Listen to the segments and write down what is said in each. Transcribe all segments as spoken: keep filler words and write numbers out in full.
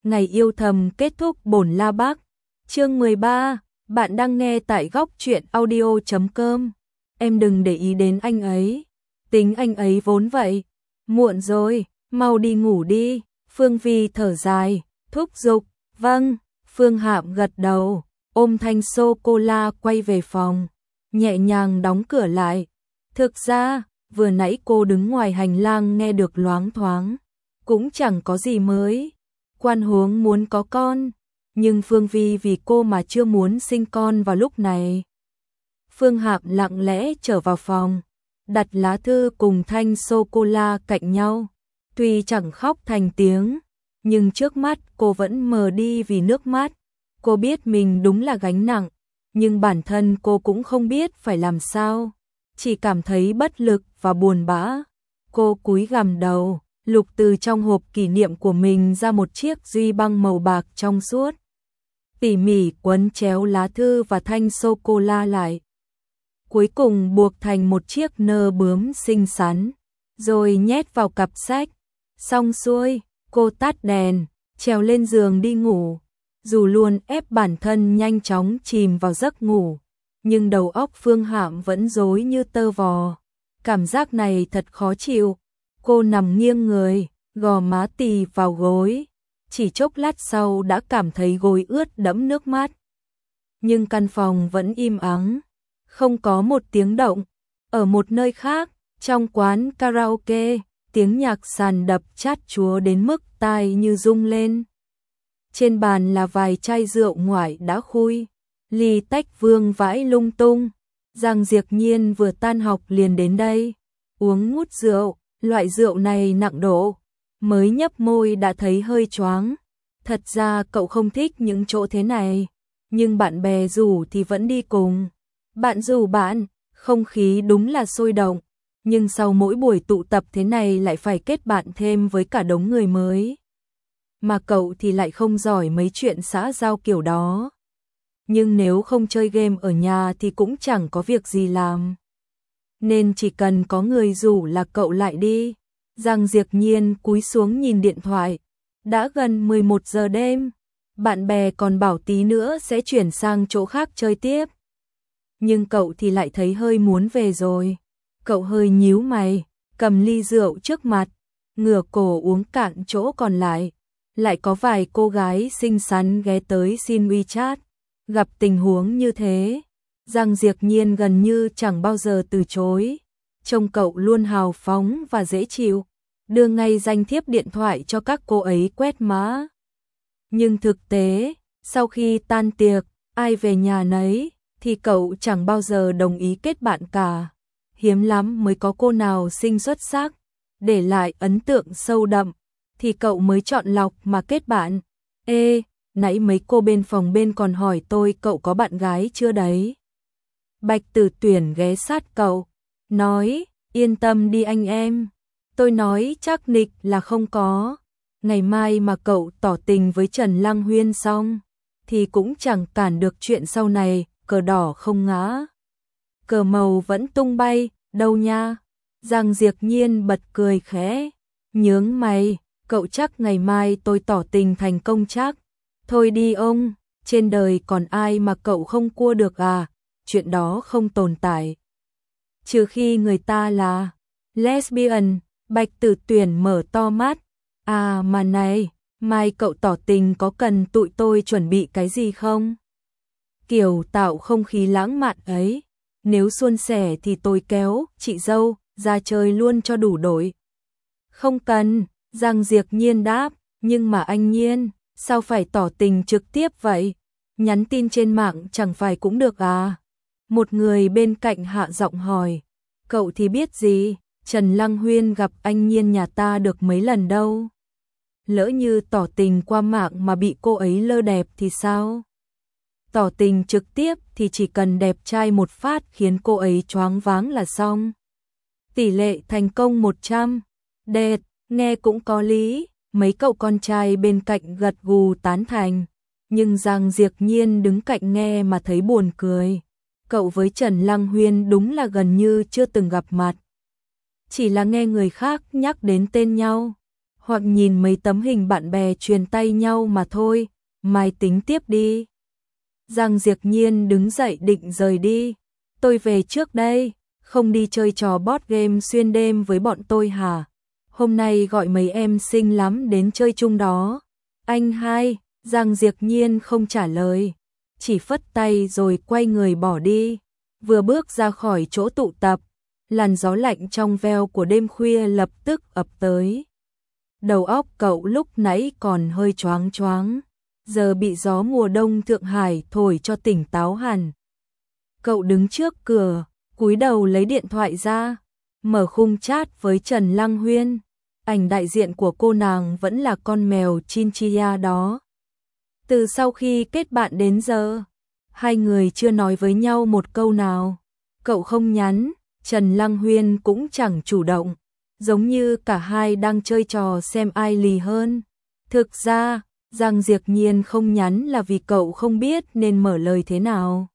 Ngày yêu thầm kết thúc bổn la bác. Chương mười ba, bạn đang nghe tại góc truyện audio chấm com. Em đừng để ý đến anh ấy. Tính anh ấy vốn vậy. Muộn rồi, mau đi ngủ đi. Phương Vi thở dài, thúc giục. Vâng, Phương Hạm gật đầu, ôm thanh sô-cô-la quay về phòng, nhẹ nhàng đóng cửa lại. Thực ra, vừa nãy cô đứng ngoài hành lang nghe được loáng thoáng, cũng chẳng có gì mới. Quan Huống muốn có con, nhưng Phương Vi vì cô mà chưa muốn sinh con vào lúc này. Phương Hạm lặng lẽ trở vào phòng, đặt lá thư cùng thanh sô-cô-la cạnh nhau. Tuy chẳng khóc thành tiếng, nhưng trước mắt cô vẫn mờ đi vì nước mắt. Cô biết mình đúng là gánh nặng, nhưng bản thân cô cũng không biết phải làm sao, chỉ cảm thấy bất lực và buồn bã. Cô cúi gằm đầu, lục từ trong hộp kỷ niệm của mình ra một chiếc duy băng màu bạc trong suốt. Tỉ mỉ quấn chéo lá thư và thanh sô-cô-la lại. Cuối cùng buộc thành một chiếc nơ bướm xinh xắn, rồi nhét vào cặp sách. Xong xuôi, cô tắt đèn, trèo lên giường đi ngủ. Dù luôn ép bản thân nhanh chóng chìm vào giấc ngủ, nhưng đầu óc Phương Hạm vẫn rối như tơ vò. Cảm giác này thật khó chịu. Cô nằm nghiêng người, gò má tì vào gối. Chỉ chốc lát sau đã cảm thấy gối ướt đẫm nước mắt. Nhưng căn phòng vẫn im ắng, không có một tiếng động. Ở một nơi khác, trong quán karaoke, tiếng nhạc sàn đập chát chúa đến mức tai như rung lên. Trên bàn là vài chai rượu ngoại đã khui, ly tách vương vãi lung tung. Giang Diệp Nhiên vừa tan học liền đến đây, uống ngút rượu, loại rượu này nặng độ, mới nhấp môi đã thấy hơi choáng. Thật ra cậu không thích những chỗ thế này, nhưng bạn bè rủ thì vẫn đi cùng. Bạn rủ bạn, không khí đúng là sôi động, nhưng sau mỗi buổi tụ tập thế này lại phải kết bạn thêm với cả đống người mới. Mà cậu thì lại không giỏi mấy chuyện xã giao kiểu đó. Nhưng nếu không chơi game ở nhà thì cũng chẳng có việc gì làm, nên chỉ cần có người rủ là cậu lại đi. Giang Diệp Nhiên cúi xuống nhìn điện thoại. Đã gần mười một giờ đêm, bạn bè còn bảo tí nữa sẽ chuyển sang chỗ khác chơi tiếp. Nhưng cậu thì lại thấy hơi muốn về rồi. Cậu hơi nhíu mày, cầm ly rượu trước mặt, ngửa cổ uống cạn chỗ còn lại. Lại có vài cô gái xinh xắn ghé tới xin WeChat. Gặp tình huống như thế, Giang Diệp Nhiên gần như chẳng bao giờ từ chối. Trông cậu luôn hào phóng và dễ chịu, đưa ngay danh thiếp điện thoại cho các cô ấy quét mã. Nhưng thực tế, sau khi tan tiệc, ai về nhà nấy, thì cậu chẳng bao giờ đồng ý kết bạn cả. Hiếm lắm mới có cô nào xinh xuất sắc, để lại ấn tượng sâu đậm, thì cậu mới chọn lọc mà kết bạn. Ê, nãy mấy cô bên phòng bên còn hỏi tôi cậu có bạn gái chưa đấy. Bạch Tử Tuyển ghé sát cậu, nói, yên tâm đi anh em. Tôi nói chắc nịch là không có. Ngày mai mà cậu tỏ tình với Trần Lăng Huyên xong, thì cũng chẳng cản được chuyện sau này, cờ đỏ không ngã. Cờ màu vẫn tung bay, đâu nha. Giang Diệp Nhiên bật cười khẽ, nhướng mày, cậu chắc ngày mai tôi tỏ tình thành công chắc. Thôi đi ông, trên đời còn ai mà cậu không cua được à, chuyện đó không tồn tại. Trừ khi người ta là lesbian. Bạch Tử Tuyển mở to mắt. À mà này, mai cậu tỏ tình có cần tụi tôi chuẩn bị cái gì không? Kiểu tạo không khí lãng mạn ấy, nếu suôn sẻ thì tôi kéo chị dâu ra chơi luôn cho đủ đội. Không cần, Giang Diệp Nhiên đáp, nhưng mà anh Nhiên, sao phải tỏ tình trực tiếp vậy? Nhắn tin trên mạng chẳng phải cũng được à? Một người bên cạnh hạ giọng hỏi. Cậu thì biết gì, Trần Lăng Huyên gặp anh Nhiên nhà ta được mấy lần đâu. Lỡ như tỏ tình qua mạng mà bị cô ấy lơ đẹp thì sao? Tỏ tình trực tiếp thì chỉ cần đẹp trai một phát khiến cô ấy choáng váng là xong. Tỷ lệ thành công một trăm. Đẹp, nghe cũng có lý. Mấy cậu con trai bên cạnh gật gù tán thành. Nhưng Giang Diệp Nhiên đứng cạnh nghe mà thấy buồn cười. Cậu với Trần Lăng Huyên đúng là gần như chưa từng gặp mặt. Chỉ là nghe người khác nhắc đến tên nhau, hoặc nhìn mấy tấm hình bạn bè truyền tay nhau mà thôi, mai tính tiếp đi. Giang Diệp Nhiên đứng dậy định rời đi. Tôi về trước đây, không đi chơi trò board game xuyên đêm với bọn tôi hả? Hôm nay gọi mấy em xinh lắm đến chơi chung đó. Anh hai, Giang Diệp Nhiên không trả lời, chỉ phất tay rồi quay người bỏ đi. Vừa bước ra khỏi chỗ tụ tập, làn gió lạnh trong veo của đêm khuya lập tức ập tới. Đầu óc cậu lúc nãy còn hơi choáng choáng, giờ bị gió mùa đông Thượng Hải thổi cho tỉnh táo hẳn. Cậu đứng trước cửa, cúi đầu lấy điện thoại ra, mở khung chat với Trần Lăng Huyên. Ảnh đại diện của cô nàng vẫn là con mèo Chinchilla đó. Từ sau khi kết bạn đến giờ, hai người chưa nói với nhau một câu nào. Cậu không nhắn, Trần Lăng Huyên cũng chẳng chủ động, giống như cả hai đang chơi trò xem ai lì hơn. Thực ra, Giang Diệp Nhiên không nhắn là vì cậu không biết nên mở lời thế nào.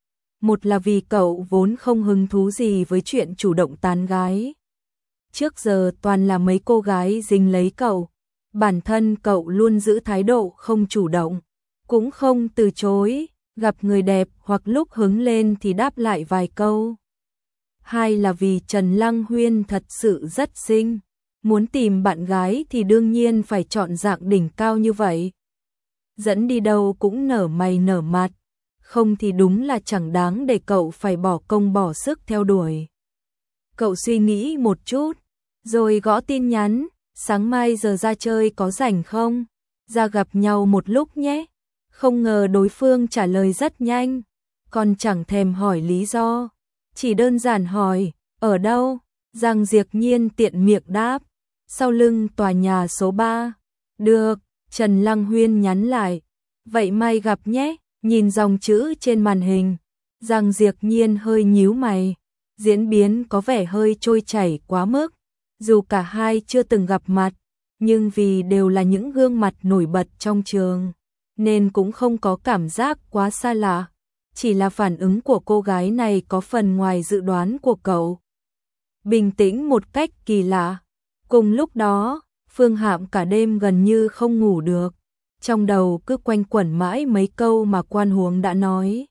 Một là vì cậu vốn không hứng thú gì với chuyện chủ động tán gái. Trước giờ toàn là mấy cô gái dính lấy cậu, bản thân cậu luôn giữ thái độ không chủ động, cũng không từ chối, gặp người đẹp hoặc lúc hứng lên thì đáp lại vài câu. Hai là vì Trần Lăng Huyên thật sự rất xinh, muốn tìm bạn gái thì đương nhiên phải chọn dạng đỉnh cao như vậy. Dẫn đi đâu cũng nở mày nở mặt, không thì đúng là chẳng đáng để cậu phải bỏ công bỏ sức theo đuổi. Cậu suy nghĩ một chút, rồi gõ tin nhắn, sáng mai giờ ra chơi có rảnh không? Ra gặp nhau một lúc nhé. Không ngờ đối phương trả lời rất nhanh, còn chẳng thèm hỏi lý do, chỉ đơn giản hỏi, ở đâu? Giang Diệp Nhiên tiện miệng đáp, sau lưng tòa nhà số ba. Được, Trần Lăng Huyên nhắn lại, vậy mai gặp nhé. Nhìn dòng chữ trên màn hình, Giang Diệp Nhiên hơi nhíu mày, diễn biến có vẻ hơi trôi chảy quá mức. Dù cả hai chưa từng gặp mặt, nhưng vì đều là những gương mặt nổi bật trong trường, nên cũng không có cảm giác quá xa lạ. Chỉ là phản ứng của cô gái này có phần ngoài dự đoán của cậu. Bình tĩnh một cách kỳ lạ. Cùng lúc đó, Phương Hạm cả đêm gần như không ngủ được. Trong đầu cứ quanh quẩn mãi mấy câu mà Quan Huống đã nói.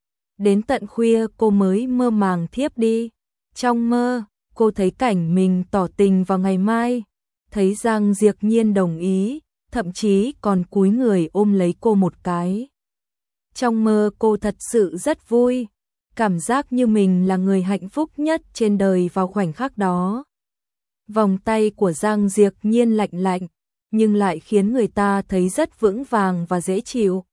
Đến tận khuya cô mới mơ màng thiếp đi. Trong mơ, cô thấy cảnh mình tỏ tình vào ngày mai, thấy Giang Diệp Nhiên đồng ý, thậm chí còn cúi người ôm lấy cô một cái. Trong mơ cô thật sự rất vui, cảm giác như mình là người hạnh phúc nhất trên đời vào khoảnh khắc đó. Vòng tay của Giang Diệp Nhiên lạnh lạnh, nhưng lại khiến người ta thấy rất vững vàng và dễ chịu.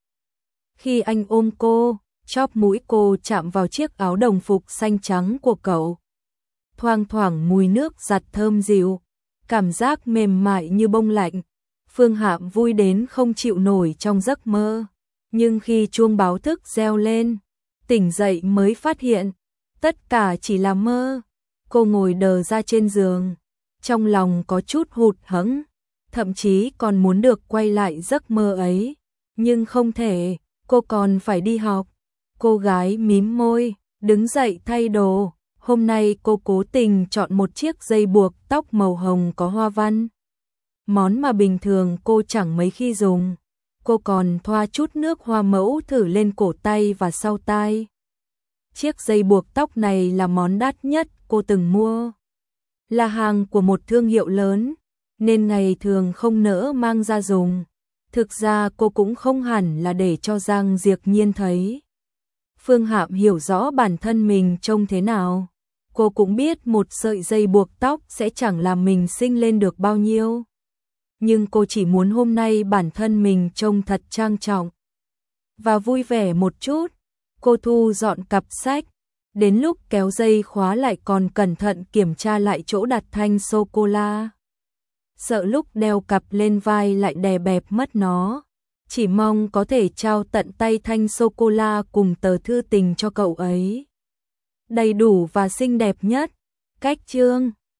Khi anh ôm cô, chóp mũi cô chạm vào chiếc áo đồng phục xanh trắng của cậu. Thoang thoảng mùi nước giặt thơm dịu, cảm giác mềm mại như bông lạnh. Phương Hạm vui đến không chịu nổi trong giấc mơ. Nhưng khi chuông báo thức reo lên, tỉnh dậy mới phát hiện, tất cả chỉ là mơ. Cô ngồi đờ ra trên giường, trong lòng có chút hụt hẫng, thậm chí còn muốn được quay lại giấc mơ ấy. Nhưng không thể, cô còn phải đi học. Cô gái mím môi, đứng dậy thay đồ. Hôm nay cô cố tình chọn một chiếc dây buộc tóc màu hồng có hoa văn. Món mà bình thường cô chẳng mấy khi dùng. Cô còn thoa chút nước hoa mẫu thử lên cổ tay và sau tai. Chiếc dây buộc tóc này là món đắt nhất cô từng mua. Là hàng của một thương hiệu lớn, nên ngày thường không nỡ mang ra dùng. Thực ra cô cũng không hẳn là để cho Giang Diệp Nhiên thấy. Phương Hạm hiểu rõ bản thân mình trông thế nào. Cô cũng biết một sợi dây buộc tóc sẽ chẳng làm mình xinh lên được bao nhiêu. Nhưng cô chỉ muốn hôm nay bản thân mình trông thật trang trọng và vui vẻ một chút. Cô thu dọn cặp sách, đến lúc kéo dây khóa lại còn cẩn thận kiểm tra lại chỗ đặt thanh sô-cô-la. Sợ lúc đeo cặp lên vai lại đè bẹp mất nó. Chỉ mong có thể trao tận tay thanh sô-cô-la cùng tờ thư tình cho cậu ấy. Đầy đủ và xinh đẹp nhất. Cách chương